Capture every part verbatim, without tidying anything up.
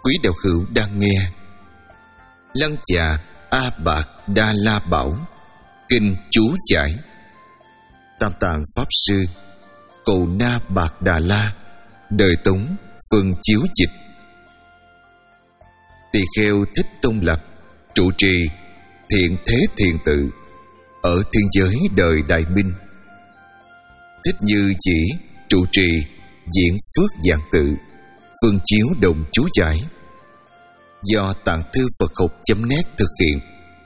quý đạo hữu đang nghe Lăng Già A Bạc Đa La Bảo Kinh chú giải Tam Tạng Pháp Sư Cầu Na Bạc Đà La Đời Tống Phân chiếu dịch. Tỳ Kheo Thích Tôn Lập trụ trì Thiện Thế Thiền Tự ở thiên giới đời Đại Minh. Thích Như Chỉ trụ trì Diễn Phước Giảng Tự Phân chiếu đồng chú giải do Tạng Thư Phật Học chấm net thực hiện.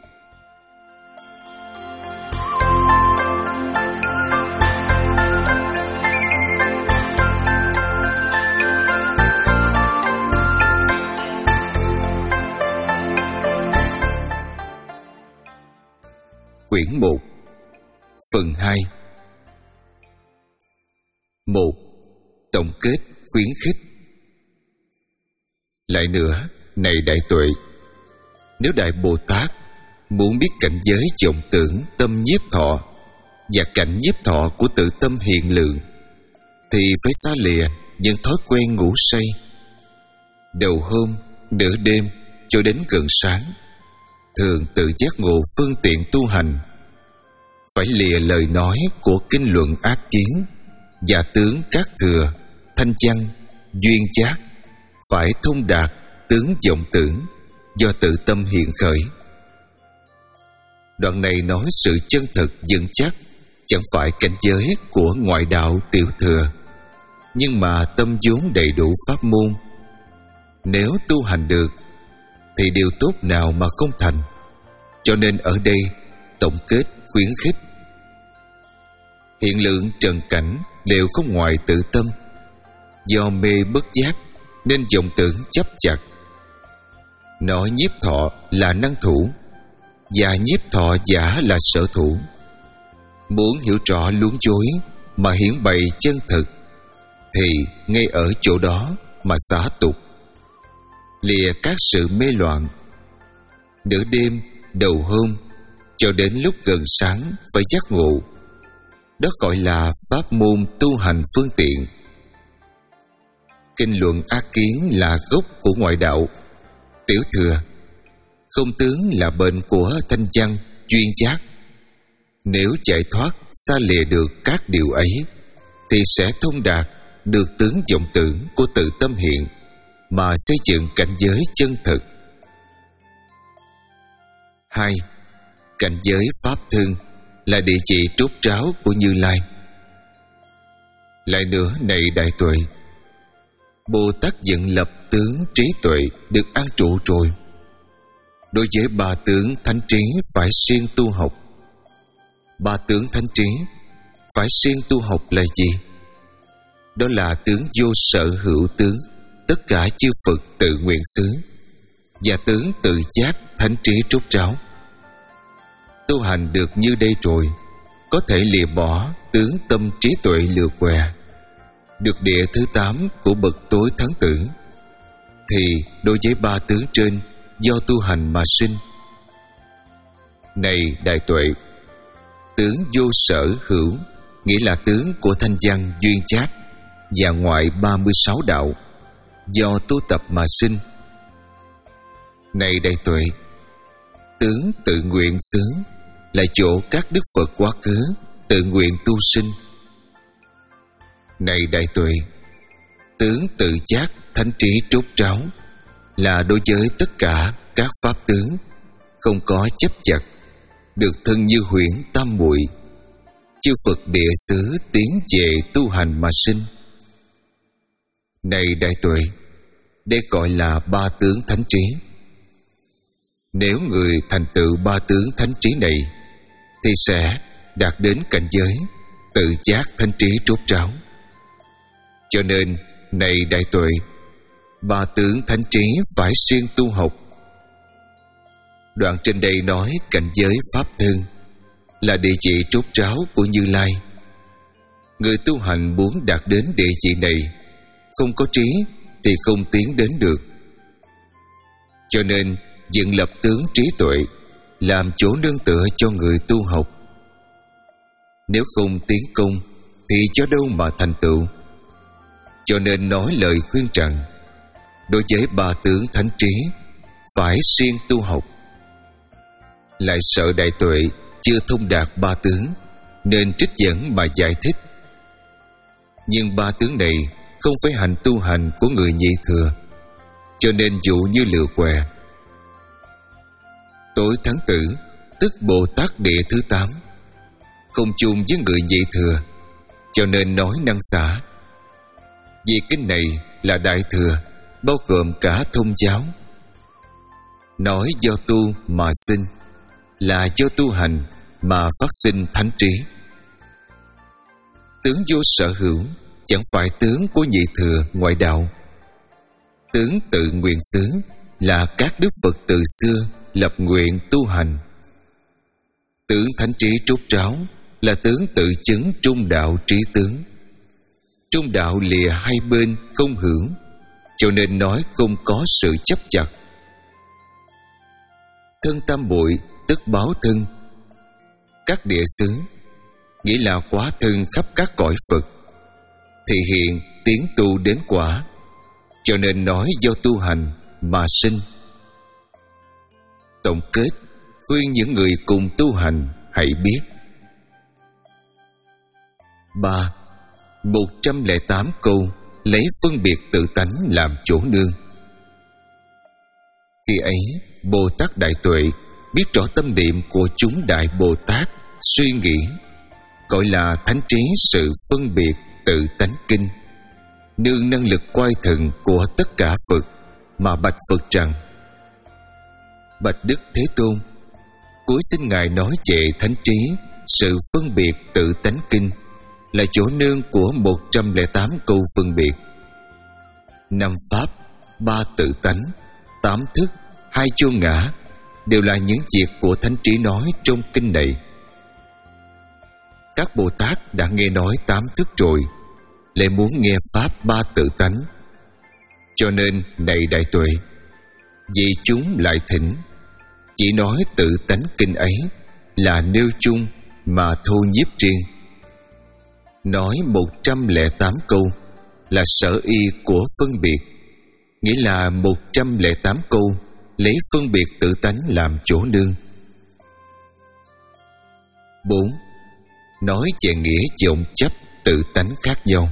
Quyển một Phần hai. một. Tổng kết khuyến khích. Lại nữa, này đại tuệ, nếu Đại Bồ Tát muốn biết cảnh giới vọng tưởng tâm nhiếp thọ và cảnh nhiếp thọ của tự tâm hiện lượng, thì phải xa lìa những thói quen ngủ say. Đầu hôm, nửa đêm cho đến gần sáng, thường tự giác ngộ phương tiện tu hành. Phải lìa lời nói của kinh luận ác kiến, giả tướng các thừa, thanh văn, duyên giác. Phải thông đạt tướng vọng tưởng do tự tâm hiện khởi. Đoạn này nói sự chân thực vững chắc chẳng phải cảnh giới của ngoại đạo tiểu thừa, nhưng mà tâm vốn đầy đủ pháp môn. Nếu tu hành được thì điều tốt nào mà không thành. Cho nên ở đây tổng kết khuyến khích. Hiện lượng trần cảnh đều không ngoài tự tâm. Do mê bất giác nên vọng tưởng chấp chặt. Nói nhiếp thọ là năng thủ và nhiếp thọ giả là sở thủ. Muốn hiểu rõ luống dối mà hiển bày chân thực thì ngay ở chỗ đó mà xả tục. Lìa các sự mê loạn. Nửa đêm, đầu hôm cho đến lúc gần sáng phải giác ngộ. Đó gọi là pháp môn tu hành phương tiện. Kinh luận ác kiến là gốc của ngoại đạo tiểu thừa. Không tướng là bệnh của thanh văn, duyên giác. Nếu giải thoát xa lìa được các điều ấy thì sẽ thông đạt được tướng vọng tưởng của tự tâm hiện mà xây dựng cảnh giới chân thực. Hai. Cảnh giới pháp thân là địa chỉ trốt tráo của Như Lai. Lại nữa, này đại tuệ, Bồ Tát dựng lập tướng trí tuệ được an trụ rồi. Đối với ba tướng thánh trí phải siêng tu học. Ba tướng thánh trí phải siêng tu học là gì? Đó là tướng vô sở hữu tướng, tất cả chư Phật tự nguyện xứ, và tướng tự giác thánh trí trốt tráo. Tu hành được như đây rồi, có thể lìa bỏ tướng tâm trí tuệ lừa què, được địa thứ tám của bậc tối thắng tử. Thì đối với ba tướng trên do tu hành mà sinh. Này đại tuệ, tướng vô sở hữu nghĩa là tướng của thanh văn, duyên giác và ngoại ba mươi sáu đạo do tu tập mà sinh. Này đại tuệ, tướng tự nguyện xứ là chỗ các đức Phật quá khứ tự nguyện tu sinh. Này đại tuệ, tướng tự giác thánh trí trốt tráo là đối với tất cả các pháp tướng, không có chấp chặt, được thân như huyễn tam muội, chư Phật địa xứ tiến về tu hành mà sinh. Này đại tuệ, đây gọi là ba tướng thánh trí. Nếu người thành tựu ba tướng thánh trí này thì sẽ đạt đến cảnh giới tự giác thánh trí trốt tráo. Cho nên, này đại tuệ, ba tướng thánh trí phải siêng tu học. Đoạn trên đây nói cảnh giới pháp thân là địa chỉ trốt tráo của Như Lai. Người tu hành muốn đạt đến địa chỉ này, không có trí thì không tiến đến được. Cho nên dựng lập tướng trí tuệ làm chỗ nương tựa cho người tu học. Nếu không tiến công thì cho đâu mà thành tựu. Cho nên nói lời khuyên rằng đối với ba tướng thánh trí phải siêng tu học. Lại sợ đại tuệ chưa thông đạt ba tướng nên trích dẫn mà giải thích. Nhưng ba tướng này không phải hành tu hành của người nhị thừa, cho nên dụ như lừa què. Tối thắng tử tức Bồ Tát địa thứ tám không chung với người nhị thừa, cho nên nói năng xả. Vì kinh này là đại thừa, bao gồm cả thông giáo. Nói do tu mà sinh, là do tu hành mà phát sinh thánh trí. Tướng vô sở hữu chẳng phải tướng của nhị thừa ngoại đạo. Tướng tự nguyện xứ là các đức Phật từ xưa lập nguyện tu hành. Tướng thánh trí trốt ráo là tướng tự chứng trung đạo trí tướng. Trung đạo lìa hai bên không hữu, cho nên nói không có sự chấp chặt. Thân tam bội tức báo thân. Các địa xứ nghĩa là quá thân khắp các cõi Phật, thì hiện tiến tu đến quả, cho nên nói do tu hành mà sinh. Tổng kết khuyên những người cùng tu hành hãy biết. Ba. Một trăm lẻ tám câu lấy phân biệt tự tánh làm chỗ nương. Khi ấy Bồ Tát Đại Tuệ biết rõ tâm niệm của chúng Đại Bồ Tát suy nghĩ, gọi là thánh trí sự phân biệt tự tánh kinh, nương năng lực quay thần của tất cả Phật mà bạch Phật rằng: Bạch Đức Thế Tôn, cuối xin Ngài nói về thánh trí sự phân biệt tự tánh kinh là chỗ nương của một trăm lẻ tám câu phân biệt. Năm pháp, ba tự tánh, tám thức, hai vô ngã đều là những việc của thánh trí nói trong kinh này. Các Bồ Tát đã nghe nói tám thức rồi, lại muốn nghe pháp ba tự tánh, cho nên này Đại Tuệ, vì chúng lại thỉnh chỉ nói tự tánh kinh ấy là nêu chung mà thu nhiếp riêng. Nói một trăm lẻ tám câu là sở y của phân biệt, nghĩa là một trăm lẻ tám câu lấy phân biệt tự tánh làm chỗ nương. Bốn. Nói về nghĩa vọng chấp tự tánh khác nhau.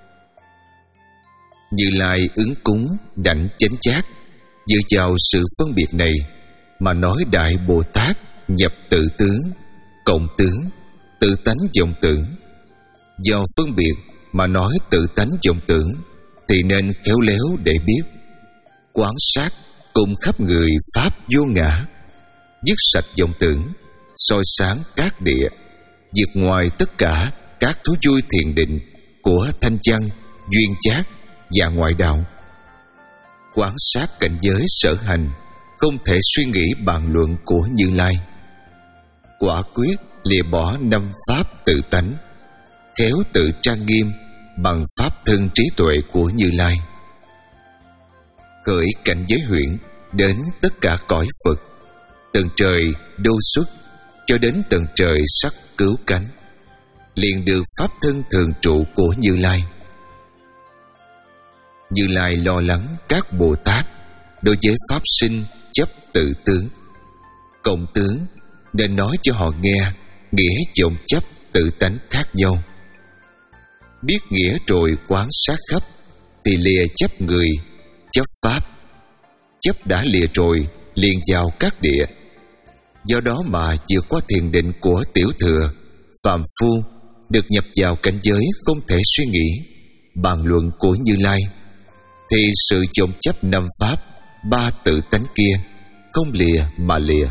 Như Lai ứng cúng đảnh chánh giác dựa vào sự phân biệt này mà nói Đại Bồ Tát nhập tự tướng, cộng tướng, tự tánh vọng tưởng. Do phân biệt mà nói tự tánh vọng tưởng thì nên khéo léo để biết, quán sát cùng khắp người pháp vô ngã, dứt sạch vọng tưởng, soi sáng các địa, vượt ngoài tất cả các thú vui thiền định của thanh văn, duyên giác và ngoại đạo. Quán sát cảnh giới sở hành, không thể suy nghĩ bàn luận của Như Lai. Quả quyết lìa bỏ năm pháp tự tánh, khéo tự trang nghiêm bằng pháp thân trí tuệ của Như Lai. Khởi cảnh giới huyễn đến tất cả cõi Phật, tầng trời đô xuất cho đến tầng trời sắc cứu cánh, liền được pháp thân thường trụ của Như Lai. Như Lai lo lắng các Bồ Tát đối với pháp sinh chấp tự tướng, cộng tướng, nên nói cho họ nghe nghĩa vọng chấp tự tánh khác nhau. Biết nghĩa rồi quán sát khắp thì lìa chấp người, chấp pháp. Chấp đã lìa rồi liền vào các địa. Do đó mà vượt qua thiền định của tiểu thừa, phàm phu được nhập vào cảnh giới không thể suy nghĩ bàn luận của Như Lai, thì sự vọng chấp năm pháp ba tự tánh kia không lìa mà lìa.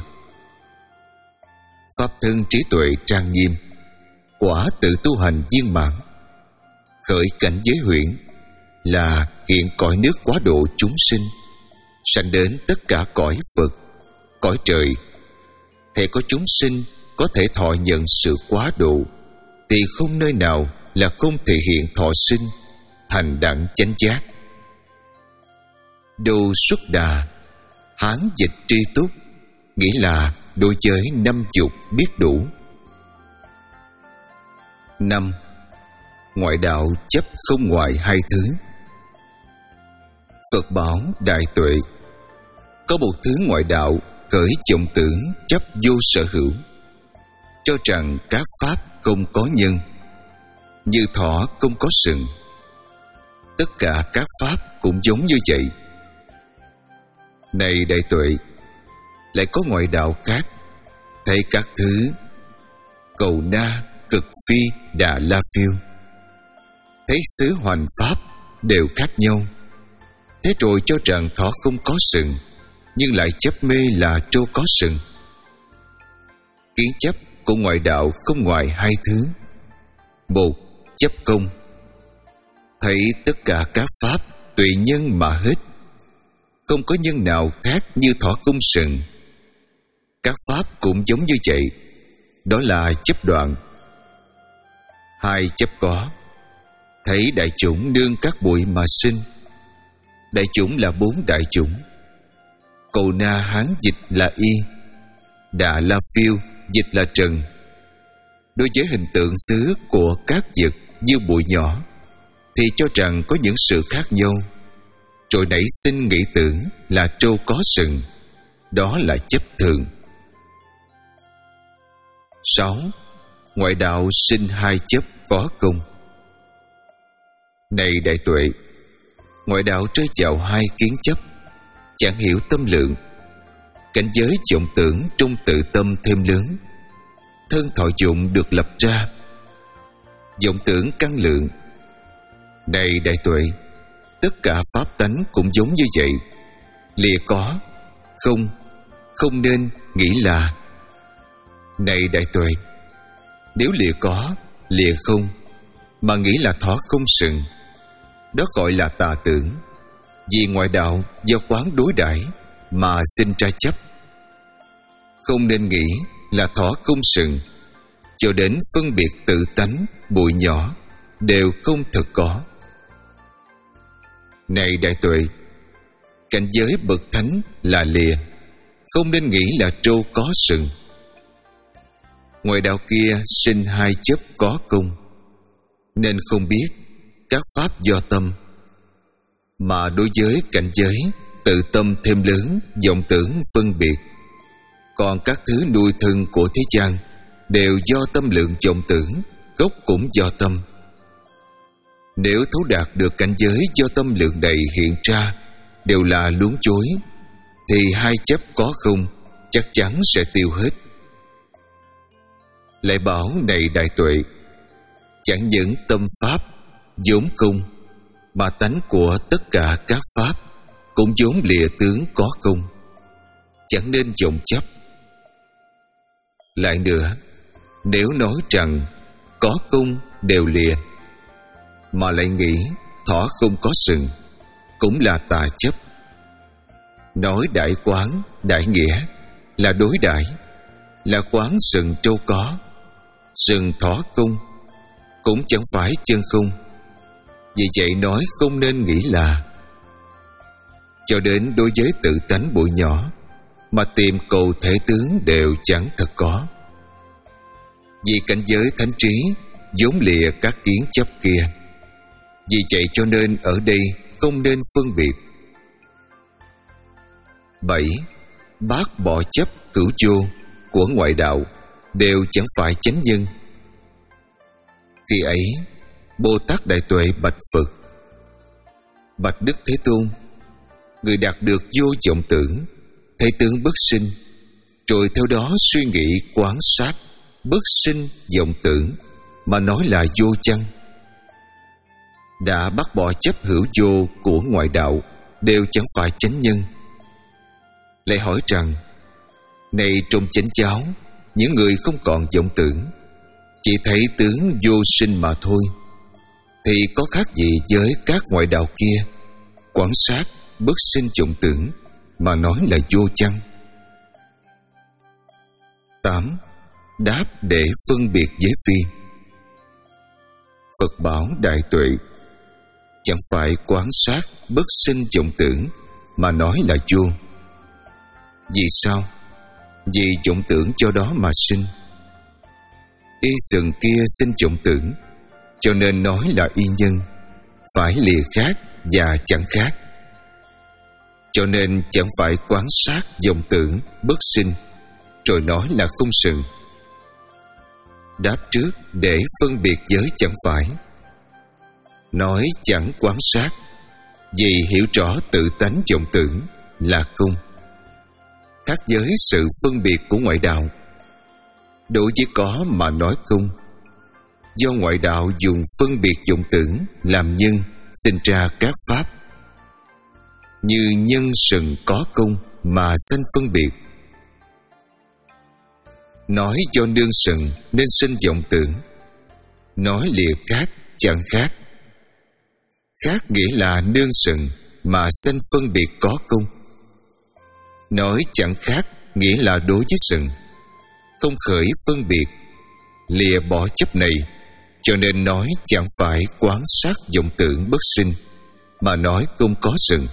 Pháp thân trí tuệ trang nghiêm, quả tự tu hành viên mãn. Khởi cảnh giới huyễn là hiện cõi nước quá độ chúng sinh, sanh đến tất cả cõi Phật, cõi trời. Hễ có chúng sinh có thể thọ nhận sự quá độ, thì không nơi nào là không thể hiện thọ sinh thành đẳng chánh giác. Đô xuất đà, Hán dịch tri túc, nghĩa là đối với năm dục biết đủ. Năm. Ngoại đạo chấp không ngoại hai thứ. Phật bảo đại tuệ, có một thứ ngoại đạo khởi vọng tưởng chấp vô sở hữu, cho rằng các pháp không có nhân, như thỏ không có sừng. Tất cả các pháp cũng giống như vậy. Này đại tuệ, lại có ngoại đạo khác thấy các thứ cầu na, cực phi, đà la phiêu, thấy xứ hoành pháp đều khác nhau. Thế rồi cho rằng thỏ không có sừng, nhưng lại chấp mê là trâu có sừng. Kiến chấp của ngoại đạo không ngoài hai thứ. Một, chấp công, thấy tất cả các pháp tùy nhân mà hết, không có nhân nào khác như thỏ cung sừng. Các pháp cũng giống như vậy, đó là chấp đoạn. Hai, chấp có, thấy đại chủng nương các bụi mà sinh. Đại chủng là bốn đại chủng. Cầu na Hán dịch là y, Đà La Phiêu dịch là trần. Đối với hình tượng xứ của các vật như bụi nhỏ thì cho rằng có những sự khác nhau, rồi nảy sinh nghĩ tưởng là trâu có sừng. Đó là chấp thường. Sáu, ngoại đạo sinh hai chấp có công. Này đại tuệ, ngoại đạo rơi vào hai kiến chấp, chẳng hiểu tâm lượng. Cảnh giới vọng tưởng trong tự tâm thêm lớn, thân thọ dụng được lập ra. Vọng tưởng căn lượng. Này đại tuệ, tất cả pháp tánh cũng giống như vậy. Lìa có, không, không nên nghĩ là. Này đại tuệ, nếu lìa có, lìa không, mà nghĩ là thỏ không sừng, đó gọi là tà tưởng. Vì ngoại đạo do quán đối đãi mà sinh ra chấp. Không nên nghĩ là thỏ không sừng, cho đến phân biệt tự tánh bụi nhỏ đều không thực có. Này đại tuệ, cảnh giới bậc thánh là lìa, không nên nghĩ là trâu có sừng. Ngoại đạo kia sinh hai chấp có công, nên không biết các pháp do tâm, mà đối với cảnh giới tự tâm thêm lớn, vọng tưởng phân biệt. Còn các thứ nuôi thân của thế gian đều do tâm lượng vọng tưởng, gốc cũng do tâm. Nếu thấu đạt được cảnh giới do tâm lượng đầy hiện ra đều là luống chối, thì hai chấp có không chắc chắn sẽ tiêu hết. Lại bảo này đại tuệ, chẳng những tâm pháp vốn công, mà tánh của tất cả các pháp cũng vốn lìa tướng có công, chẳng nên vọng chấp. Lại nữa, nếu nói rằng có công đều lìa, mà lại nghĩ thỏ không có sừng, cũng là tà chấp. Nói đại quán, đại nghĩa là đối đãi, là quán sừng trâu có, sừng thỏ không, cũng chẳng phải chân không. Vì vậy nói không nên nghĩ là. Cho đến đối với tự tánh bụi nhỏ mà tìm cầu thể tướng đều chẳng thật có. Vì cảnh giới thánh trí vốn lìa các kiến chấp kia, vì vậy cho nên ở đây không nên phân biệt. Bảy, bác bỏ chấp cửu vô của ngoại đạo đều chẳng phải chánh nhân. Khi ấy Bồ Tát Đại Tuệ bạch Phật: Bạch Đức Thế Tôn, người đạt được vô vọng tưởng, thấy tướng bất sinh, rồi theo đó suy nghĩ quán sát bất sinh vọng tưởng mà nói là vô chăng? Đã bác bỏ chấp hữu vô của ngoại đạo đều chẳng phải chánh nhân. Lại hỏi rằng: này trong chánh giáo, những người không còn vọng tưởng, chỉ thấy tướng vô sinh mà thôi, thì có khác gì với các ngoại đạo kia quán sát bất sinh vọng tưởng mà nói là vô chăng? Tám, đáp để phân biệt với phi. Phật bảo đại tuệ, chẳng phải quán sát bất sinh vọng tưởng mà nói là vô. Vì sao? Vì vọng tưởng cho đó mà sinh. Y sừng kia sinh vọng tưởng, cho nên nói là y nhân, phải lìa khác và chẳng khác. Cho nên chẳng phải quán sát vọng tưởng bất sinh rồi nói là không sừng. Đáp trước để phân biệt giới chẳng phải. Nói chẳng quán sát vì hiểu rõ tự tánh vọng tưởng là không. Khác với sự phân biệt của ngoại đạo. Đối với có mà nói không. Do ngoại đạo dùng phân biệt vọng tưởng làm nhân, sinh ra các pháp. Như nhân sừng có công mà sanh phân biệt. Nói do nương sừng nên sinh vọng tưởng. Nói lìa khác chẳng khác. Khác nghĩa là nương sừng mà sanh phân biệt có công. Nói chẳng khác nghĩa là đối với sừng không khởi phân biệt, lìa bỏ chấp này. Cho nên nói chẳng phải quán sát vọng tưởng bất sinh mà nói không có sừng.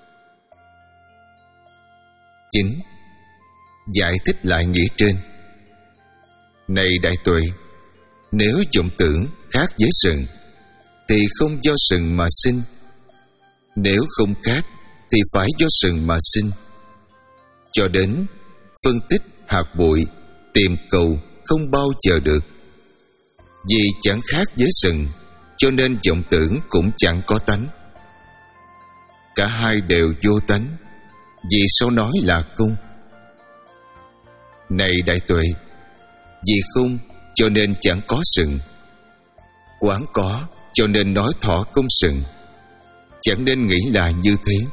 Chín. Giải thích lại nghĩa trên. Này đại tuệ, nếu vọng tưởng khác với sừng thì không do sừng mà sinh. Nếu không khác thì phải do sừng mà sinh. Cho đến phân tích hạt bụi, tìm cầu không bao giờ được. Vì chẳng khác với sừng, cho nên vọng tưởng cũng chẳng có tánh. Cả hai đều vô tánh, vì sao nói là không? Này đại tuệ, vì không cho nên chẳng có sừng. Quán có cho nên nói thọ không sừng. Chẳng nên nghĩ là như thế.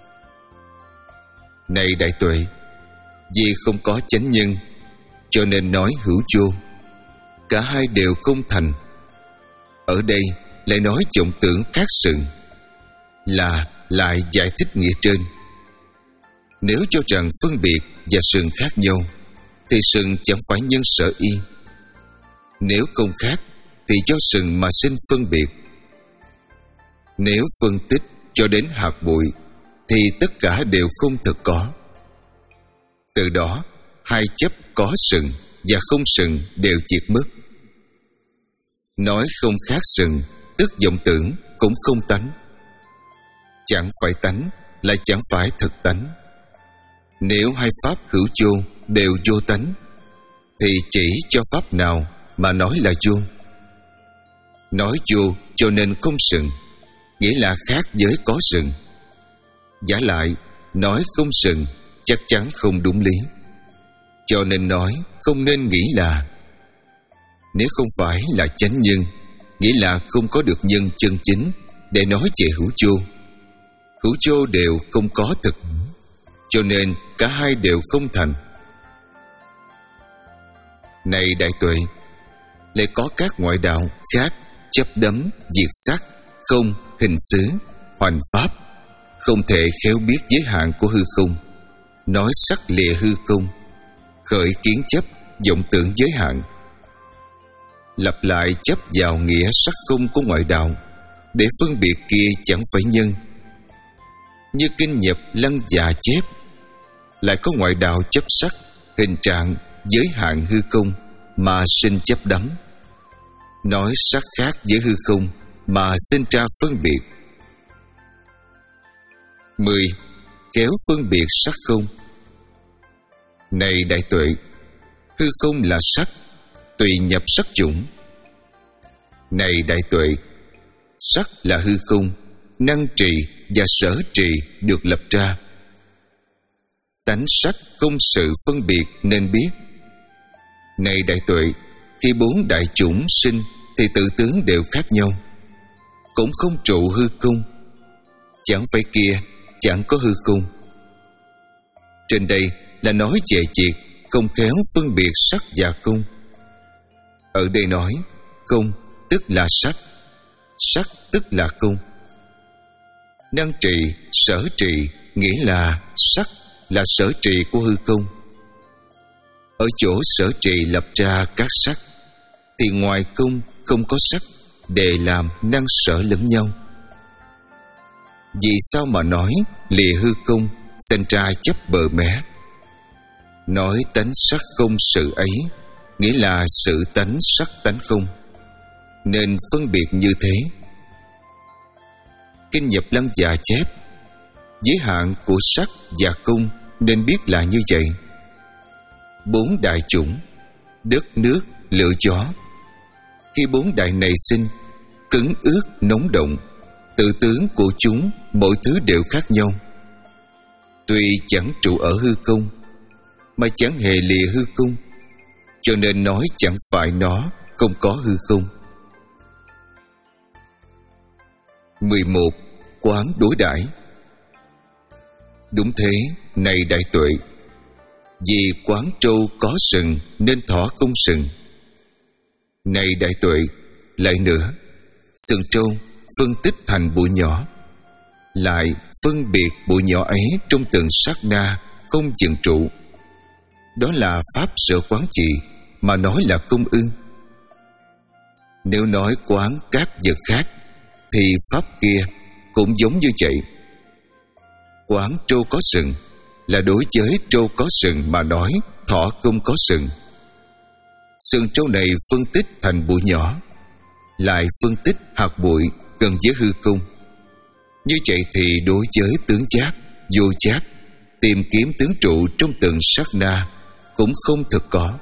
Này đại tuệ, vì không có chánh nhân cho nên nói hữu vô. Cả hai đều không thành. Ở đây lại nói vọng tưởng khác sừng, là lại giải thích nghĩa trên. Nếu cho rằng phân biệt và sừng khác nhau thì sừng chẳng phải nhân sở y. Nếu không khác thì do sừng mà sinh phân biệt. Nếu phân tích cho đến hạt bụi thì tất cả đều không thực có. Từ đó hai chấp có sừng và không sừng đều diệt mất. Nói không khác sừng tức vọng tưởng cũng không tánh. Chẳng phải tánh lại chẳng phải thực tánh. Nếu hai pháp hữu vô đều vô tánh thì chỉ cho pháp nào mà nói là vô. Nói vô cho nên không sừng, nghĩa là khác với có sừng. Giả lại nói không sừng chắc chắn không đúng lý. Cho nên nói không nên nghĩ là. Nếu không phải là chánh nhân, nghĩa là không có được nhân chân chính để nói về hữu vô. Hữu vô đều không có thực, cho nên cả hai đều không thành. Này đại tuệ, lại có các ngoại đạo khác chấp đắm diệt sắc, không, hình xứ, hoành pháp, không thể khéo biết giới hạn của hư không, nói sắc lìa hư không, khởi kiến chấp vọng tưởng giới hạn, lặp lại chấp vào nghĩa sắc không của ngoại đạo để phân biệt kia chẳng phải nhân. Như kinh nhập Lăng Già chép, lại có ngoại đạo chấp sắc, hình trạng, giới hạn hư không mà sinh chấp đắm, nói sắc khác với hư không mà sinh ra phân biệt. Mười. Khéo phân biệt sắc không. Này đại tuệ, hư không là sắc, tùy nhập sắc chủng. Này đại tuệ, sắc là hư không, năng trì và sở trì được lập ra. Tánh sắc không sự phân biệt nên biết. Này đại tuệ, khi bốn đại chủng sinh thì tự tướng đều khác nhau, cũng không trụ hư không. Chẳng phải kia chẳng có hư không. Trên đây là nói về việc không khéo phân biệt sắc và không. Ở đây nói không tức là sắc, sắc tức là không. Năng trì, sở trì nghĩa là sắc là sở trì của hư không. Ở chỗ sở trì lập ra các sắc thì ngoài không không có sắc để làm năng sở lẫn nhau. Vì sao mà nói lìa hư không sinh ra chấp bờ mé? Nói tánh sắc không sự ấy, nghĩa là sự tánh sắc tánh không, nên phân biệt như thế. Kinh nhập Lăng Già chép, Giới hạn của sắc và công nên biết là như vậy. Bốn đại chủng, đất, nước, lửa, gió. Khi bốn đại này sinh, cứng ướt, nóng động, tự tướng của chúng mỗi thứ đều khác nhau. Tuy chẳng trụ ở hư không, mà chẳng hề lìa hư không, cho nên nói chẳng phải nó không có hư không. mười một. Quán đối đãi. Đúng thế, này đại tuệ, vì quán trâu có sừng nên thỏ không sừng. Này đại tuệ, lại nữa, sừng trâu phân tích thành bụi nhỏ, lại phân biệt bụi nhỏ ấy trong từng sát na không dừng trụ. Đó là pháp sở quán trị, mà nói là không ư? Nếu nói quán các vật khác, thì pháp kia cũng giống như vậy. Quán trâu có sừng là đối với trâu có sừng mà nói thỏ không có sừng. Sừng trâu này phân tích thành bụi nhỏ, lại phân tích hạt bụi gần với hư không. Như vậy thì đối với tướng giác, vô giác, tìm kiếm tướng trụ trong từng sát na cũng không thực có.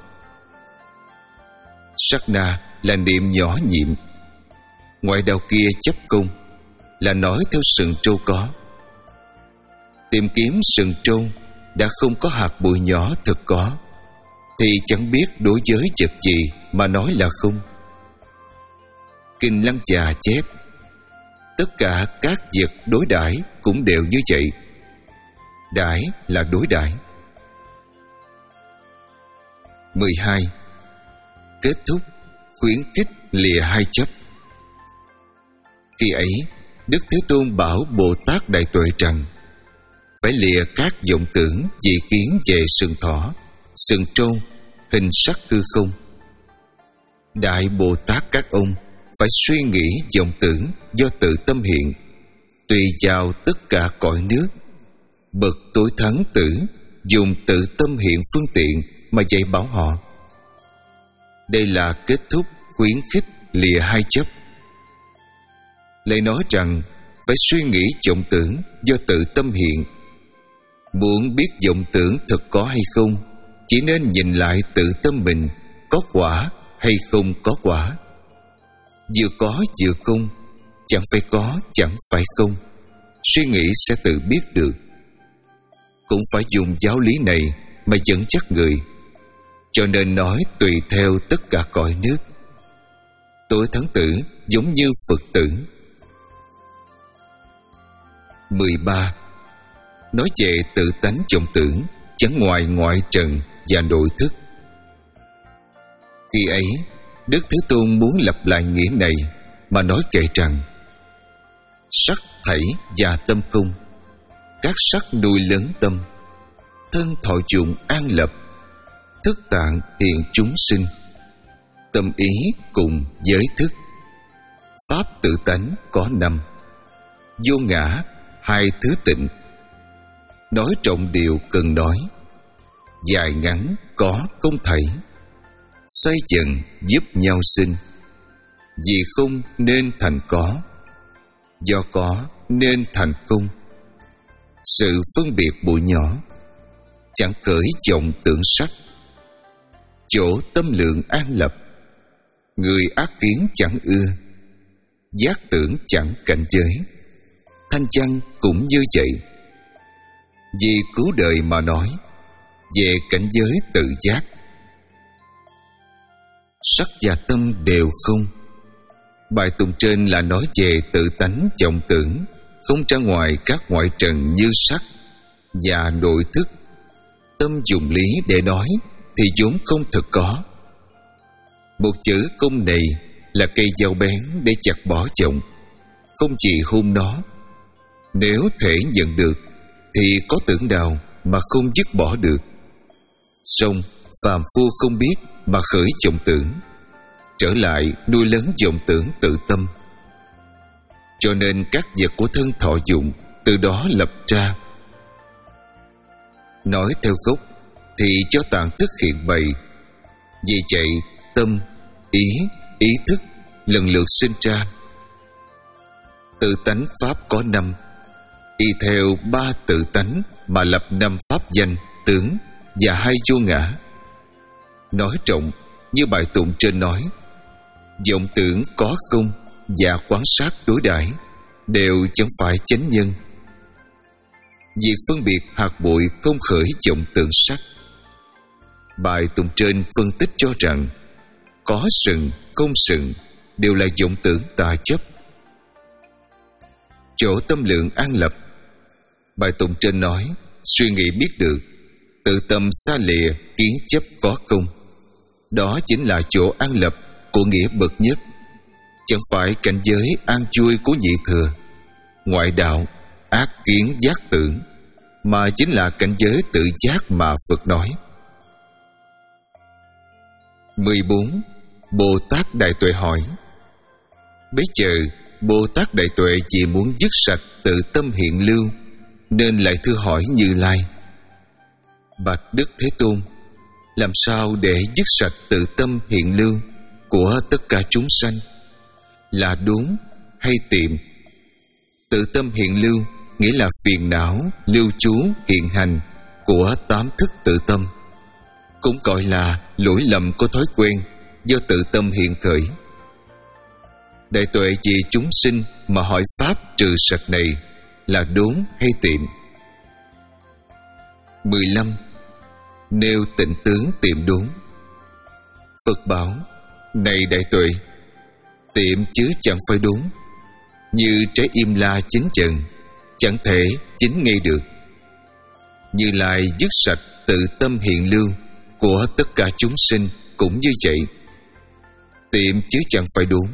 Sát na là niệm nhỏ nhiệm. Ngoại đạo kia chấp công là nói theo sừng trâu có. Tìm kiếm sừng trâu đã không có hạt bụi nhỏ thực có, thì chẳng biết đối với vật gì mà nói là không. Kinh Lăng Già chép, tất cả các vật đối đãi cũng đều như vậy. Đãi là đối đãi. mười hai. Kết thúc khuyến khích lìa hai chấp. Khi ấy, Đức Thế Tôn bảo Bồ Tát Đại Tuệ rằng phải lìa các vọng tưởng dị kiến về sừng thỏ, sừng trâu, hình sắc hư không. Đại Bồ Tát các ông phải suy nghĩ vọng tưởng do tự tâm hiện, tùy vào tất cả cõi nước. Bậc tối thắng tử dùng tự tâm hiện phương tiện mà dạy bảo họ. Đây là kết thúc khuyến khích lìa hai chấp. Lại nói rằng phải suy nghĩ vọng tưởng do tự tâm hiện. Muốn biết vọng tưởng thật có hay không, chỉ nên nhìn lại tự tâm mình có quả hay không có quả. Vừa có vừa không, chẳng phải có chẳng phải không, suy nghĩ sẽ tự biết được. Cũng phải dùng giáo lý này mà dẫn dắt người, cho nên nói tùy theo tất cả cõi nước. Tối thắng tử giống như Phật tử. mười ba. Nói về tự tánh vọng tưởng, chẳng ngoài ngoại trần và nội thức. Khi ấy, Đức Thế Tôn muốn lặp lại nghĩa này mà nói kệ rằng: sắc thảy và tâm không, các sắc nuôi lớn tâm, thân thọ dụng an lập, thức tạng hiện chúng sinh, tâm ý cùng giới thức. Pháp tự tánh có năm, vô ngã hai thứ tịnh. Nói trọng điều cần nói, dài ngắn có không thể. Xoay dần giúp nhau sinh, vì không nên thành có, do có nên thành không. Sự phân biệt bụi nhỏ, chẳng khởi vọng tưởng sắc. Chỗ tâm lượng an lập, người ác kiến chẳng ưa. Giác tưởng chẳng cảnh giới, thanh văn cũng như vậy. Vì cứu đời mà nói, về cảnh giới tự giác. Sắc và tâm đều không. Bài tụng trên là nói về tự tánh vọng tưởng, không ra ngoài các ngoại trần như sắc và nội thức. Tâm dùng lý để nói thì vốn không thực có. Một chữ công này là cây dao bén để chặt bỏ vọng, không chỉ hôn nó. Nếu thể nhận được thì có tưởng nào mà không dứt bỏ được. Song phàm phu không biết mà khởi vọng tưởng, trở lại nuôi lớn vọng tưởng tự tâm. Cho nên các vật của thân thọ dụng từ đó lập ra. Nói theo gốc thì cho tạng thức hiện bày. Vì vậy tâm, ý, ý thức lần lượt sinh ra. Tự tánh pháp có năm, y theo ba tự tánh mà lập năm pháp danh, tướng và hai vô ngã. Nói trọng như bài tụng trên nói, vọng tưởng có không và quán sát đối đãi đều chẳng phải chánh nhân. Việc phân biệt hạt bụi không khởi vọng tưởng sắc. Bài tụng trên phân tích cho rằng có sừng, không sừng đều là vọng tưởng tà chấp. Chỗ tâm lượng an lập. Bài tụng trên nói, suy nghĩ biết được, tự tâm xa lìa kiến chấp có công. Đó chính là chỗ an lập của nghĩa bậc nhất, chẳng phải cảnh giới an vui của nhị thừa, ngoại đạo, ác kiến giác tưởng, mà chính là cảnh giới tự giác mà Phật nói. mười bốn. Bồ Tát Đại Tuệ hỏi. Bấy giờ Bồ Tát Đại Tuệ chỉ muốn dứt sạch tự tâm hiện lưu, nên lại thưa hỏi Như Lai: Bạch Đức Thế Tôn, làm sao để dứt sạch tự tâm hiện lưu của tất cả chúng sanh? Là đốn hay tiệm? Tự tâm hiện lưu nghĩa là phiền não lưu trú hiện hành của tám thức tự tâm, cũng gọi là lỗi lầm có thói quen do tự tâm hiện khởi. Đại Tuệ vì chúng sinh mà hỏi pháp trừ sạch này là đốn hay tiệm? mười lăm. Nêu tịnh tướng tiệm đốn. Phật bảo: Này Đại Tuệ, tiệm chứ chẳng phải đốn. Như trái im la chín chần, chẳng thể chín ngay được. Như Lai dứt sạch tự tâm hiện lưu của tất cả chúng sinh cũng như vậy. Tiệm chứ chẳng phải đốn.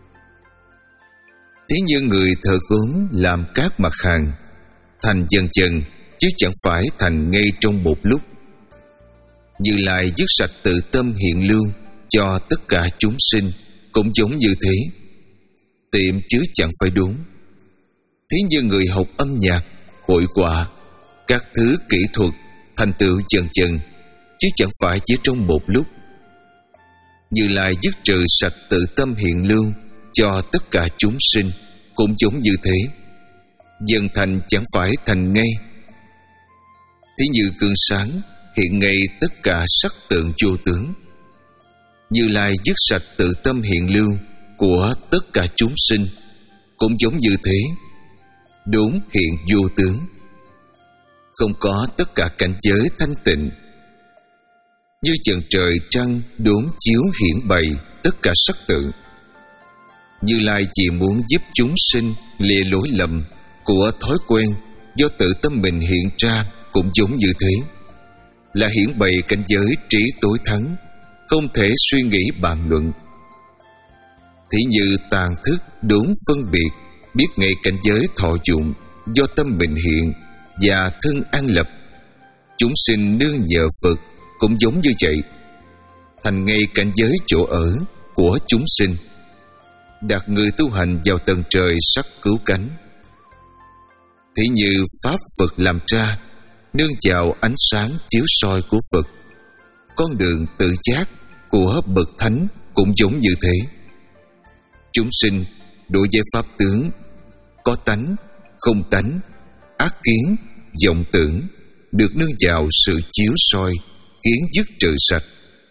Thế như người thợ gốm làm các mặt hàng thành dần dần, chứ chẳng phải thành ngay trong một lúc. Như Lai dứt sạch tự tâm hiện lưu cho tất cả chúng sinh cũng giống như thế. Tiệm chứ chẳng phải đốn. Thế như người học âm nhạc, hội họa, các thứ kỹ thuật thành tựu dần dần, chứ chẳng phải chỉ trong một lúc. Như Lai dứt trừ sạch tự tâm hiện lưu cho tất cả chúng sinh cũng giống như thế. Dần thành chẳng phải thành ngay. Thế như gương sáng hiện ngay tất cả sắc tượng vô tướng. Như Lai dứt sạch tự tâm hiện lưu của tất cả chúng sinh cũng giống như thế. Đốn hiện vô tướng, không có tất cả cảnh giới thanh tịnh. Như chần trời trăng đốn chiếu hiển bày tất cả sắc tự. Như Lai chỉ muốn giúp chúng sinh lìa lỗi lầm của thói quen do tự tâm mình hiện ra cũng giống như thế, là hiển bày cảnh giới trí tối thắng, không thể suy nghĩ bàn luận. Thí như tàn thức đốn phân biệt, biết ngay cảnh giới thọ dụng do tâm mình hiện và thân an lập. Chúng sinh nương nhờ Phật cũng giống như vậy, thành ngay cảnh giới chỗ ở của chúng sinh, đặt người tu hành vào tầng trời sắc cứu cánh. Thí như pháp Phật làm ra, nương vào ánh sáng chiếu soi của Phật, con đường tự giác của bậc thánh cũng giống như thế. Chúng sinh đối với pháp tướng có tánh, không tánh, ác kiến, vọng tưởng được nương vào sự chiếu soi, kiến dứt trừ sạch.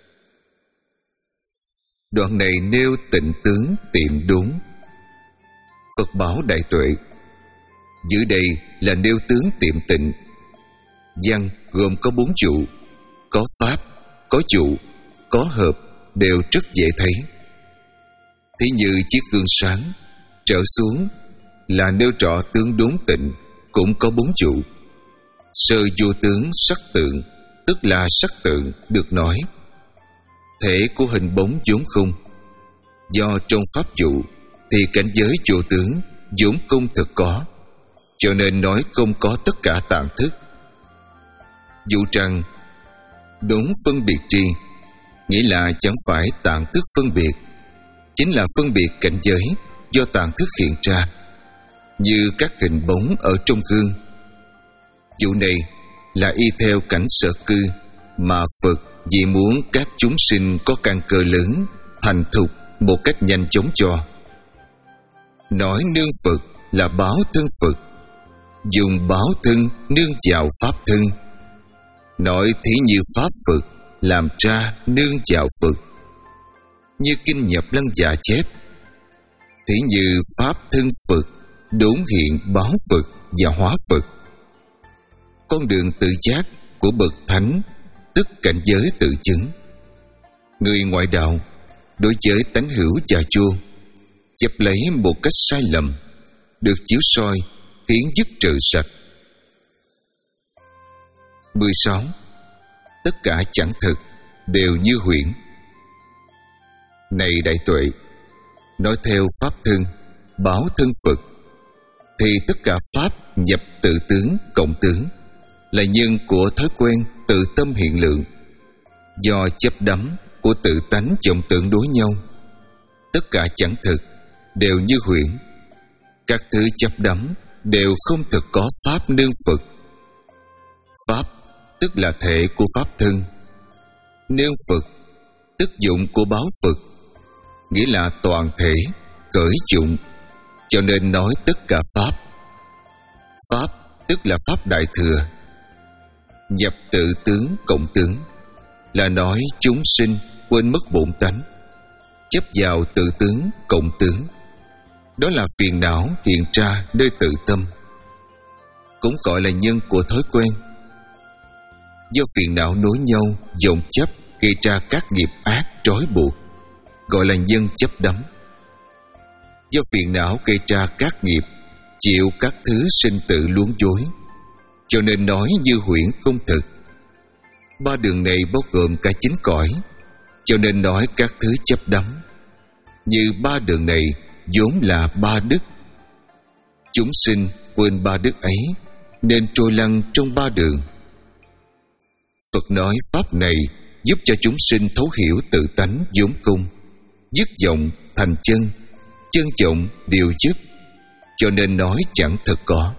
Đoạn này nêu tịnh tướng tiệm đốn. Phật bảo Đại Tuệ: dưới đây là nêu tướng tiệm tịnh. Văn gồm có bốn dụ, có pháp, có dụ, có hợp, đều rất dễ thấy. Thí như chiếc gương sáng trở xuống là nêu rõ tướng đốn tịnh, cũng có bốn dụ. Sơ vô tướng sắc tượng, tức là sắc tượng được nói thể của hình bóng vốn không. Do trong pháp dụ thì cảnh giới vô tướng vốn không thực có, cho nên nói không có tất cả tạng thức. Dụ rằng đốn phân biệt tri, nghĩa là chẳng phải tạng thức phân biệt, chính là phân biệt cảnh giới do tạng thức hiện ra, như các hình bóng ở trong gương. Dụ này là y theo cảnh sở cư mà Phật vì muốn các chúng sinh có căn cơ lớn, thành thục một cách nhanh chóng cho. Nói nương Phật là báo thân Phật, dùng báo thân nương vào pháp thân. Nói thí như pháp Phật, làm ra nương vào Phật. Như kinh Nhập Lăng Già chép, thí như pháp thân Phật, đốn hiện báo Phật và hóa Phật. Con đường tự giác của bậc thánh, tức cảnh giới tự chứng. Người ngoại đạo đối với tánh hữu và vô chấp lấy một cách sai lầm, được chiếu soi khiến dứt trừ sạch. mười sáu. Tất cả chẳng thực, đều như huyễn. Này đại tuệ, nói theo pháp thân, báo thân Phật, thì tất cả pháp nhập tự tướng cộng tướng, là nhân của thói quen tự tâm hiện lượng, do chấp đắm của tự tánh vọng tưởng đối nhau. Tất cả chẳng thực, đều như huyễn. Các thứ chấp đắm đều không thực có pháp nương Phật. Pháp tức là thể của pháp thân, nương Phật tức dụng của báo Phật, nghĩa là toàn thể khởi dụng, cho nên nói tất cả pháp. Pháp tức là pháp đại thừa. Nhập tự tướng cộng tướng là nói chúng sinh quên mất bổn tánh, chấp vào tự tướng cộng tướng, đó là phiền não hiện ra nơi tự tâm, cũng gọi là nhân của thói quen. Do phiền não nối nhau dồn chấp gây ra các nghiệp ác trói buộc, gọi là nhân chấp đắm. Do phiền não gây ra các nghiệp, chịu các thứ sinh tử luống dối, cho nên nói như huyễn không thực. Ba đường này bao gồm cả chín cõi, cho nên nói các thứ chấp đắm. Như ba đường này vốn là ba đức, chúng sinh quên ba đức ấy nên trôi lăn trong ba đường. Phật nói pháp này giúp cho chúng sinh thấu hiểu tự tánh vốn cung, dứt vọng thành chân, chân vọng điều dứt, cho nên nói chẳng thật có.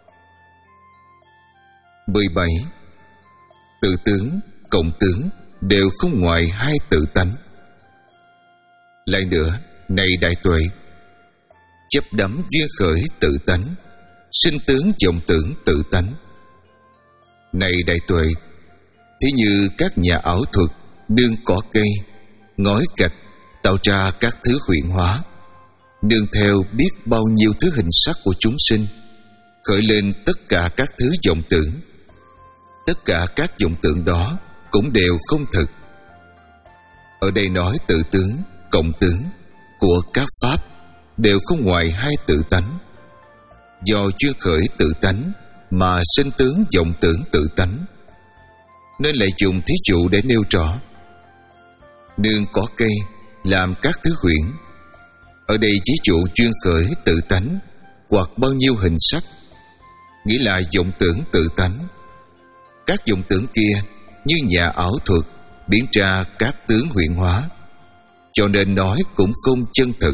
mười bảy. Tự tướng, cộng tướng đều không ngoài hai tự tánh. Lại nữa, này đại tuệ, chấp đắm duyên khởi tự tánh, sinh tướng vọng tưởng tự tánh. Này đại tuệ, thí như các nhà ảo thuật nương cỏ cây, ngói gạch tạo ra các thứ huyễn hóa, nương theo biết bao nhiêu thứ hình sắc của chúng sinh, khởi lên tất cả các thứ vọng tưởng. Tất cả các vọng tưởng đó cũng đều không thực. Ở đây nói tự tướng, cộng tướng của các pháp đều không ngoài hai tự tánh. Do duyên khởi tự tánh mà sinh tướng vọng tưởng tự tánh, nên lại dùng thí dụ để nêu rõ. Nương cỏ cây làm các thứ huyễn, ở đây ví dụ duyên khởi tự tánh hoặc bao nhiêu hình sắc, nghĩa là vọng tưởng tự tánh. Các vọng tưởng kia như nhà ảo thuật biến ra các tướng huyễn hóa, cho nên nói cũng không chân thực.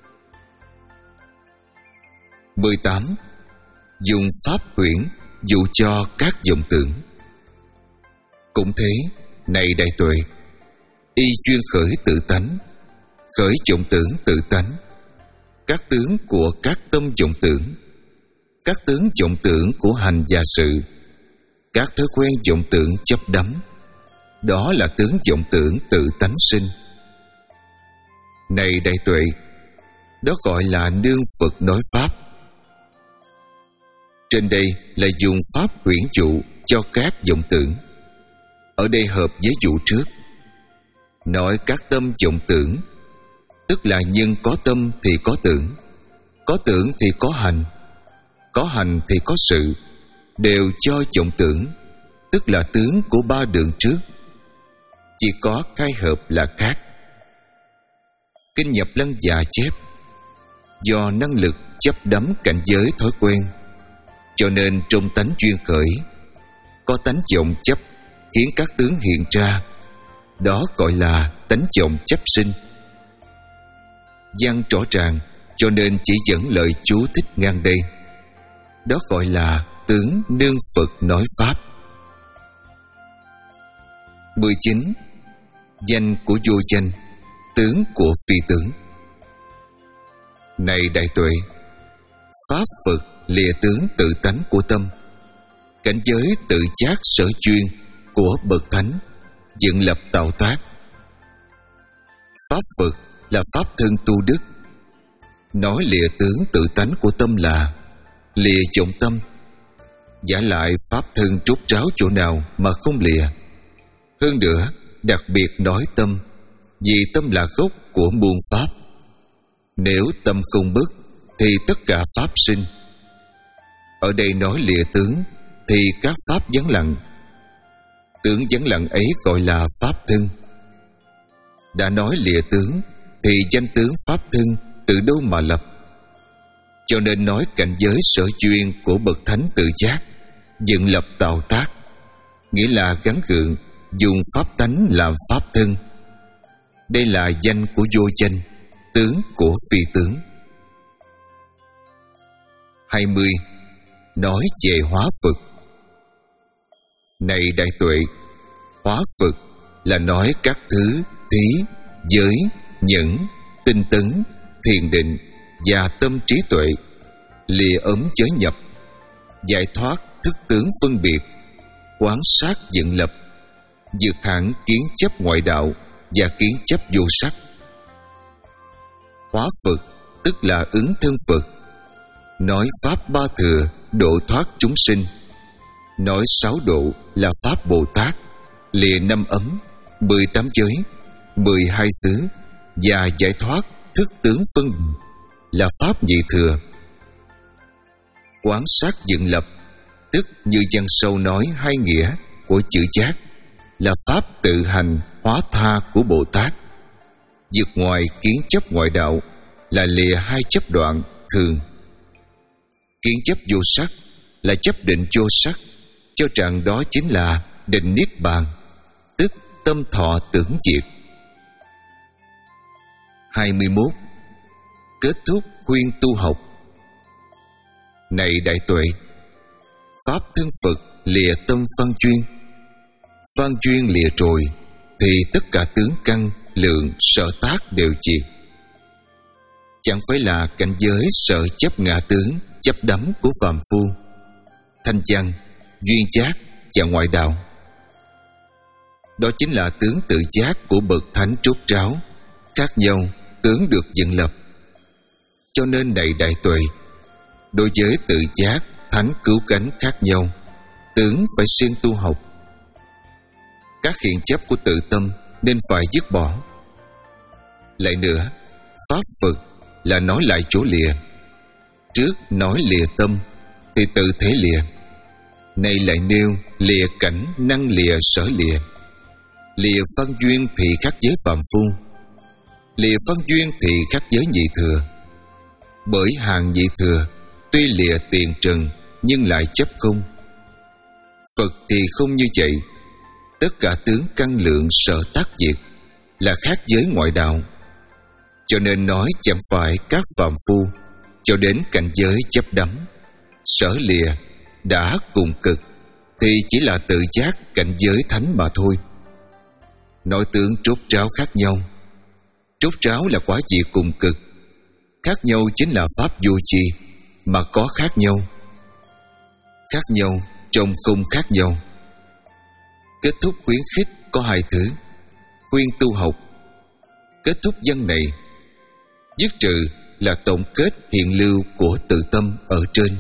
mười tám. Dùng pháp huyễn dụ cho các vọng tưởng. Cũng thế, này đại tuệ, y duyên khởi tự tánh, khởi vọng tưởng tự tánh, các tướng của các tâm vọng tưởng, các tướng vọng tưởng của hành và sự, các thói quen vọng tưởng chấp đắm, đó là tướng vọng tưởng tự tánh sinh. Này đại tuệ, đó gọi là nương Phật nói pháp. Trên đây là dùng pháp huyễn dụ cho các vọng tưởng. Ở đây hợp với dụ trước, nói các tâm vọng tưởng, tức là nhân có tâm thì có tưởng, có tưởng thì có hành, có hành thì có sự, đều cho vọng tưởng, tức là tướng của ba đường trước, chỉ có khai hợp là khác. Kinh Nhập Lăng Già chép, do năng lực chấp đắm cảnh giới thói quen, cho nên trong tánh duyên khởi có tánh vọng chấp khiến các tướng hiện ra, đó gọi là tánh vọng chấp sinh. Văn rõ ràng, cho nên chỉ dẫn lời chú thích ngang đây, đó gọi là tướng nương Phật nói pháp. mười chín. Danh của vô danh, tướng của phi tướng. Này đại tuệ, pháp Phật lìa tướng tự tánh của tâm, cảnh giới tự giác sở chuyên của bậc thánh dựng lập tạo tác. Pháp Phật là pháp thân tu đức. Nói lìa tướng tự tánh của tâm là lìa vọng tâm. Giả lại pháp thân trút tráo chỗ nào mà không lìa. Hơn nữa đặc biệt nói tâm, vì tâm là gốc của muôn pháp. Nếu tâm không mất thì tất cả pháp sinh. Ở đây nói lìa tướng thì các pháp vắng lặng. Tướng vắng lặng ấy gọi là pháp thân. Đã nói lìa tướng thì danh tướng pháp thân từ đâu mà lập? Cho nên nói cảnh giới sở chuyên của bậc thánh tự giác dựng lập tạo tác, nghĩa là gắn gượng dùng pháp tánh làm pháp thân. Đây là danh của vô danh, tướng của phi tướng. Hai mươi. Nói về hóa Phật. Này đại tuệ, hóa Phật là nói các thứ thí, giới, nhẫn, tinh tấn, thiền định và tâm trí tuệ, lìa ấm giới nhập, giải thoát thức tướng phân biệt, quán sát dựng lập, vượt hẳn kiến chấp ngoại đạo và kiến chấp vô sắc. Hóa Phật tức là ứng thân Phật. Nói pháp ba thừa độ thoát chúng sinh. Nói sáu độ là pháp Bồ Tát, lìa năm ấm, mười tám giới, mười hai xứ và giải thoát thức tướng phân là pháp nhị thừa. Quán sát dựng lập tức như văn sâu nói hai nghĩa của chữ giác là pháp tự hành hóa tha của Bồ Tát. Vượt ngoài kiến chấp ngoại đạo là lìa hai chấp đoạn thường. Kiến chấp vô sắc là chấp định vô sắc, cho rằng đó chính là định niết bàn, tức tâm thọ tưởng diệt. Hai mươi mốt. Kết thúc khuyên tu học. Này đại tuệ, pháp thân Phật lìa tâm văn chuyên. Văn chuyên lìa rồi thì tất cả tướng căn, lượng, sở tác đều diệt. Chẳng phải là cảnh giới sở chấp ngã tướng, chấp đắm của phàm phu, thanh văn, duyên giác và ngoại đạo. Đó chính là tướng tự giác của bậc thánh trút tráo, khác nhau tướng được dựng lập. Cho nên này đại tuệ, đối với tự giác thánh cứu cánh khác nhau, tướng phải siêng tu học. Các hiện chấp của tự tâm nên phải dứt bỏ. Lại nữa, pháp Phật là nói lại chỗ lìa. Trước nói lìa tâm thì tự thể lìa, nay lại nêu lìa cảnh năng lìa sở lìa. Lìa phân duyên thì khác giới phàm phu, lìa phân duyên thì khác giới nhị thừa. Bởi hàng nhị thừa tuy lìa tiền trần nhưng lại chấp không. Phật thì không như vậy. Tất cả tướng căn lượng sở tác diệt là khác giới ngoại đạo. Cho nên nói chẳng phải các phàm phu cho đến cảnh giới chấp đắm, sở lìa đã cùng cực, thì chỉ là tự giác cảnh giới thánh mà thôi. Nói tướng trút tráo khác nhau. Trút tráo là quả vị cùng cực, khác nhau chính là pháp vô tri mà có khác nhau. Khác nhau trong không khác nhau. Kết thúc khuyến khích có hai thứ: khuyên tu học. Kết thúc văn này dứt trừ là tổng kết hiện lưu của tự tâm ở trên.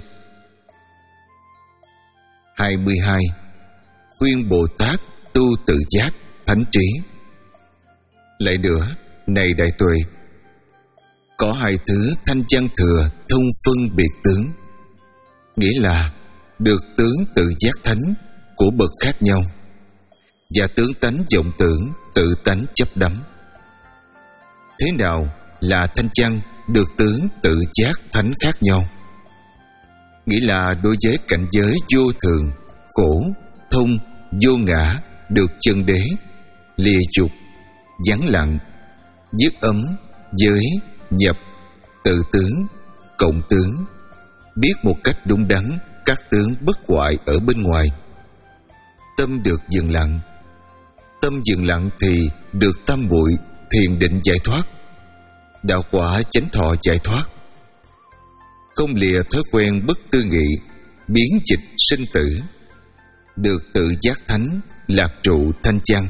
Hai mươi hai. Khuyên Bồ Tát tu tự giác thánh trí. Lại nữa, này đại tuệ, có hai thứ thanh văn thừa thông phân biệt tướng, nghĩa là được tướng tự giác thánh của bậc khác nhau và tướng tánh vọng tưởng tự tánh chấp đắm. Thế nào là thanh văn được tướng tự giác thánh khác nhau? Nghĩa là đối với cảnh giới vô thường, khổ, thông, vô ngã được chân đế, lìa dục, vắng lặng, dứt ấm, giới, nhập, tự tướng, cộng tướng, biết một cách đúng đắn các tướng bất hoại ở bên ngoài. Tâm được dừng lặng. Tâm dừng lặng thì được tam muội thiền định giải thoát, đạo quả chánh thọ giải thoát. không lìa thói quen bất tư nghị, biến dịch sinh tử, được tự giác thánh, lạc trụ thanh chăng.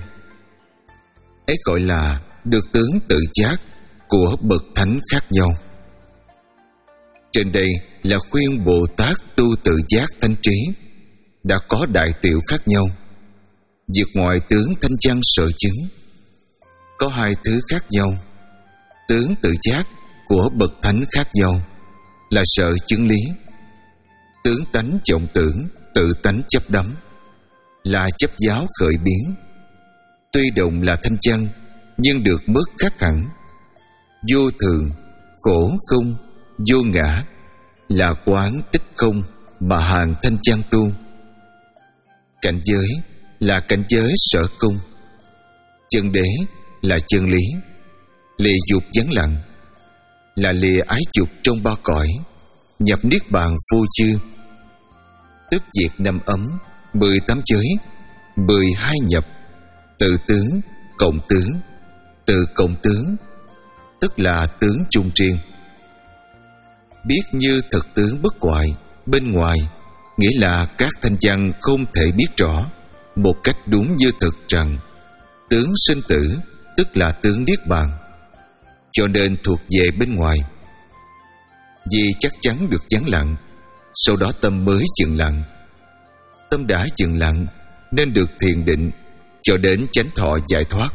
Ấy gọi là được tướng tự giác của bậc thánh khác nhau. Trên đây là khuyên Bồ Tát tu tự giác thanh trí đã có đại tiểu khác nhau, vượt ngoài tướng thanh chăng sở chứng. Có hai thứ khác nhau. Tướng tự giác của bậc thánh khác nhau là sợ chứng lý. Tướng tánh vọng tưởng, tự tánh chấp đắm là chấp giáo khởi biến. Tuy đồng là thanh chăng, nhưng được mất khác hẳn. Vô thường, khổ không, vô ngã là quán tích không mà hàng thanh chăng tu. Cảnh giới là cảnh giới sở cung. Chân đế là chân lý. Lìa dục vắng lặng là lìa ái dục trong ba cõi, nhập niết bàn vô chư. Tức diệt năm ấm, mười tám giới, mười hai nhập, tự tướng, cộng tướng, tự cộng tướng, tức là tướng chung riêng. Biết như thực tướng bất hoại bên ngoài, nghĩa là các thanh văn không thể biết rõ một cách đúng như thực rằng tướng sinh tử tức là tướng niết bàn, cho nên thuộc về bên ngoài. Vì chắc chắn được vắng lặng, sau đó tâm mới dừng lặng. Tâm đã dừng lặng nên được thiền định cho đến chánh thọ giải thoát.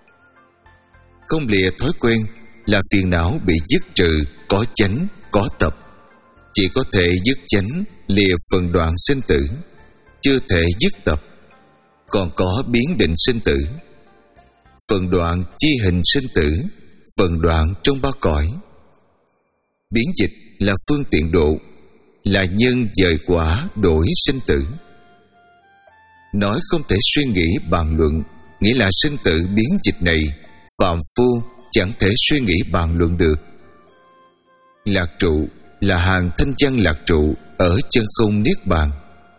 Không lìa thói quen là phiền não bị dứt trừ, có chánh, có tập. Chỉ có thể dứt chánh, lìa phần đoạn sinh tử, chưa thể dứt tập. Còn có biến định sinh tử, phần đoạn chi hình sinh tử, phần đoạn trong ba cõi. Biến dịch là phương tiện độ, là nhân dời quả đổi sinh tử. Nói không thể suy nghĩ bàn luận, nghĩa là sinh tử biến dịch này phàm phu chẳng thể suy nghĩ bàn luận được. Lạc trụ là hàng thanh văn lạc trụ ở chân không niết bàn.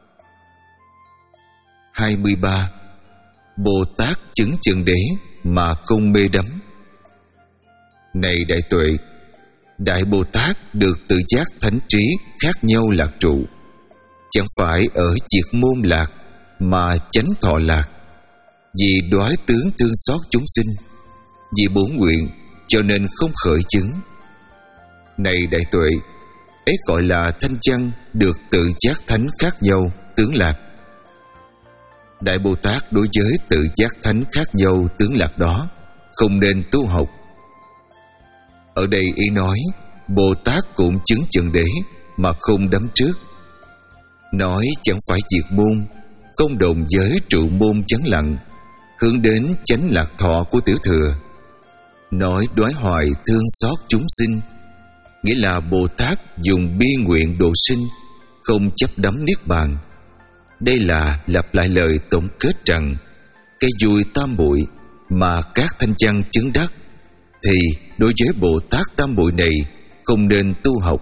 hai mươi ba. Bồ Tát chứng chân đế mà không mê đắm. Này đại tuệ, Đại Bồ Tát được tự giác thánh trí khác nhau lạc trụ, chẳng phải ở diệt môn lạc mà chánh thọ lạc. Vì đoái tướng thương xót chúng sinh, vì bổn nguyện cho nên không khởi chứng. Này đại tuệ, ấy gọi là thanh văn được tự giác thánh khác nhau tướng lạc. Đại Bồ Tát đối với tự giác thánh khác nhau tướng lạc đó không nên tu học. Ở đây ý nói Bồ Tát cũng chứng chân đế mà không đắm trước. Nói chẳng phải diệt môn, không đồng với trụ môn vắng lặng, hướng đến chánh lạc thọ của tiểu thừa. Nói đoái hoài thương xót chúng sinh, nghĩa là Bồ Tát dùng bi nguyện độ sinh, không chấp đắm niết bàn. Đây là lặp lại lời tổng kết rằng cây vui tam muội mà các thanh văn chứng đắc, thì đối với Bồ Tát tam muội này không nên tu học.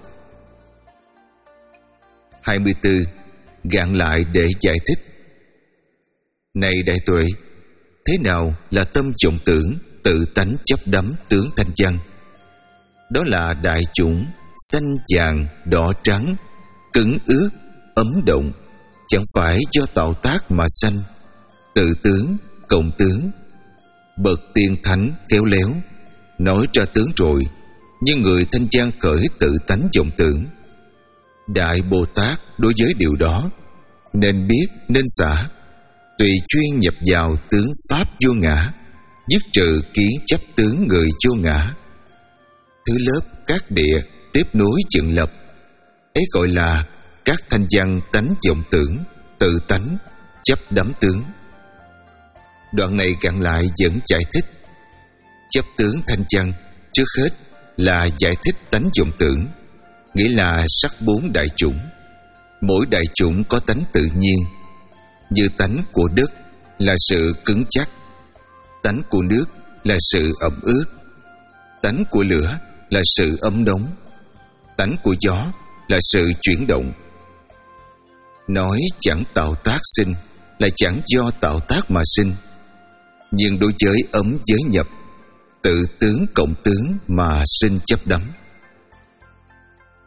hai mươi tư. Gạn lại để giải thích. Này đại tuệ, thế nào là tâm vọng tưởng, tự tánh chấp đắm tướng thanh văn? Đó là đại chủng, xanh vàng, đỏ trắng, cứng ướt, ấm động, chẳng phải do tạo tác mà sanh. Tự tướng, cộng tướng. Bậc tiên thánh khéo léo nói ra tướng rồi, nhưng người thanh văn khởi tự tánh vọng tưởng. Đại Bồ Tát đối với điều đó nên biết nên xả, tùy chuyên nhập vào tướng pháp vô ngã, dứt trừ kiến chấp tướng người vô ngã. Thứ lớp các địa tiếp nối dựng lập, ấy gọi là các thanh văn tánh vọng tưởng, tự tánh chấp đắm tướng. Đoạn này cặn lại vẫn giải thích. Chấp tướng thanh văn trước hết là giải thích tánh vọng tưởng, nghĩa là sắc bốn đại chủng. Mỗi đại chủng có tánh tự nhiên, như tánh của đất là sự cứng chắc, tánh của nước là sự ẩm ướt, tánh của lửa là sự ấm nóng, tánh của gió là sự chuyển động. Nói chẳng tạo tác sinh là chẳng do tạo tác mà sinh, nhưng đối với ấm giới nhập, tự tướng cộng tướng mà sinh chấp đắm.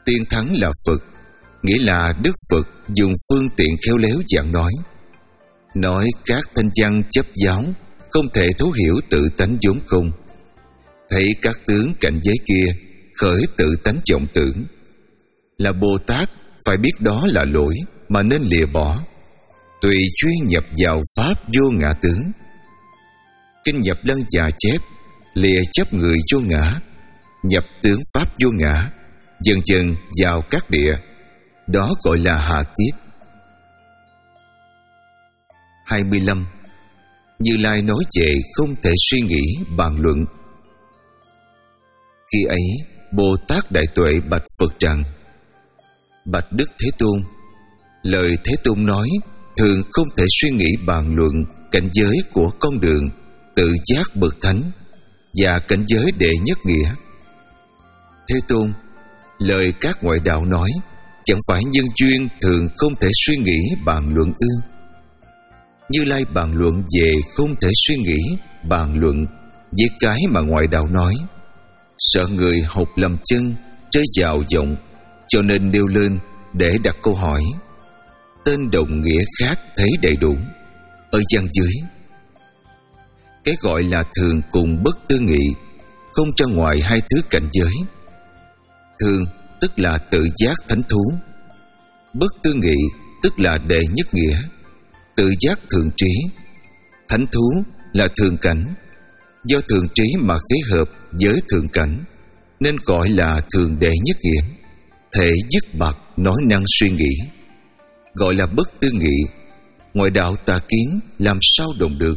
Tiên thắng là Phật, nghĩa là Đức Phật dùng phương tiện khéo léo giảng nói. Nói các thanh văn chấp giáo không thể thấu hiểu tự tánh vốn không. Thấy các tướng cảnh giới kia khởi tự tánh vọng tưởng. Là Bồ Tát phải biết đó là lỗi mà nên lìa bỏ. Tùy chuyên nhập vào pháp vô ngã tướng. Kinh Nhập Lân già chép lìa chấp người vô ngã, nhập tướng pháp vô ngã, dần dần vào các địa. Đó gọi là hạ kiếp. hai mươi lăm. Như Lai nói về không thể suy nghĩ bàn luận. Khi ấy Bồ Tát Đại Tuệ bạch Phật rằng: Bạch Đức Thế Tôn, lời Thế Tôn nói thường không thể suy nghĩ bàn luận cảnh giới của con đường tự giác bậc thánh và cảnh giới đệ nhất nghĩa. Thế Tôn, lời các ngoại đạo nói chẳng phải nhân duyên thường không thể suy nghĩ bàn luận ư? Như Lai bàn luận về không thể suy nghĩ bàn luận với cái mà ngoại đạo nói, sợ người học lầm chân rơi vào vọng, cho nên nêu lên để đặt câu hỏi. Tên đồng nghĩa khác thấy đầy đủ. Ở văn dưới, cái gọi là thường cùng bất tư nghị không ra ngoài hai thứ cảnh giới. Thường tức là tự giác thánh thú, bất tư nghị tức là đệ nhất nghĩa, tự giác thường trí. Thánh thú là thường cảnh, do thường trí mà khế hợp với thường cảnh nên gọi là thường đệ nhất nghĩa, thể dứt bạc nói năng suy nghĩ, gọi là bất tư nghị. Ngoại đạo tà kiến làm sao đồng được?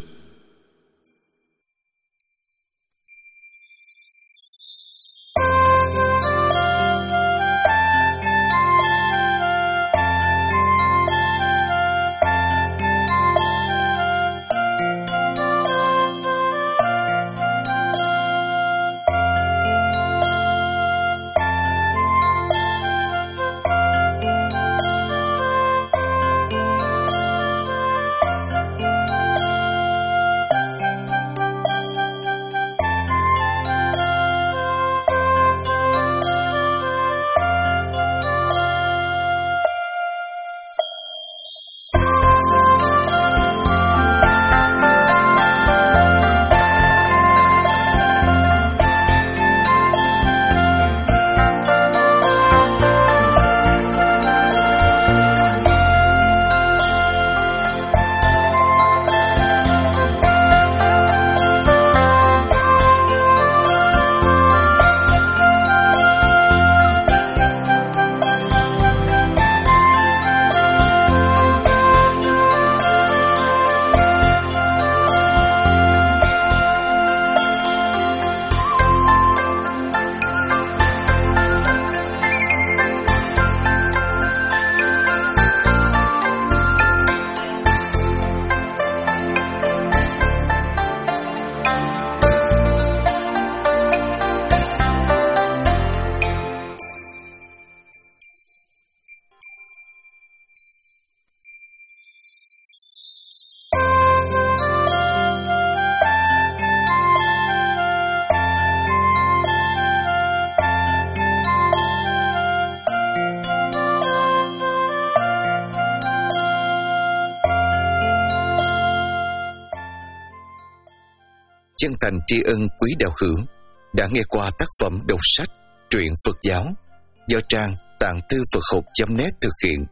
Chân thành tri ân quý đạo hữu đã nghe qua tác phẩm đọc sách truyện Phật giáo do trang tạng thư Phật học chấm net thực hiện.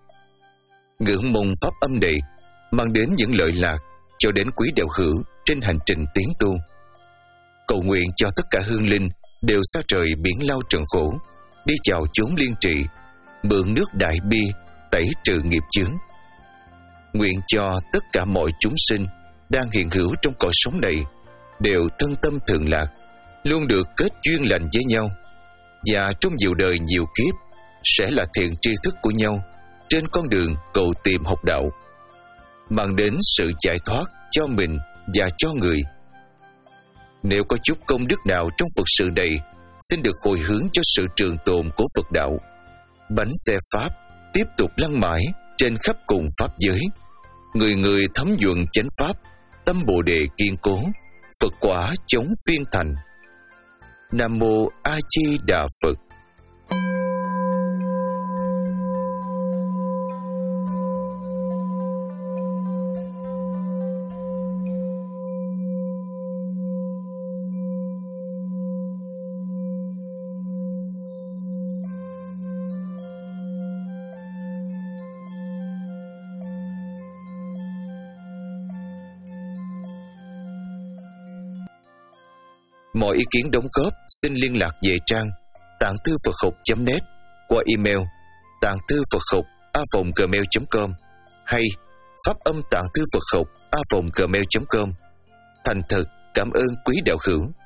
Ngưỡng mong pháp âm này mang đến những lợi lạc cho đến quý đạo hữu trên hành trình tiến tu. Cầu nguyện cho tất cả hương linh đều xa trời biển lao trần khổ, đi vào chốn liên trì, mượn nước đại bi tẩy trừ nghiệp chướng. Nguyện cho tất cả mọi chúng sinh đang hiện hữu trong cõi sống này đều thân tâm thường lạc, luôn được kết duyên lành với nhau, và trong nhiều đời nhiều kiếp sẽ là thiện tri thức của nhau trên con đường cầu tìm học đạo, mang đến sự giải thoát cho mình và cho người. Nếu có chút công đức nào trong Phật sự này, xin được hồi hướng cho sự trường tồn của Phật đạo. Bánh xe Pháp tiếp tục lăn mãi trên khắp cùng Pháp giới, người người thấm nhuận chánh Pháp, tâm Bồ Đề kiên cố, Phật quả chống phiên thành. Nam Mô A Di Đà Phật. Mọi ý kiến đóng góp xin liên lạc về trang tạng thư Phật học chấm net qua email tạng thư Phật học a vòng gmail chấm com hay pháp âm tạng thư Phật học a vòng gmail chấm com. Thành thật cảm ơn quý đạo hữu.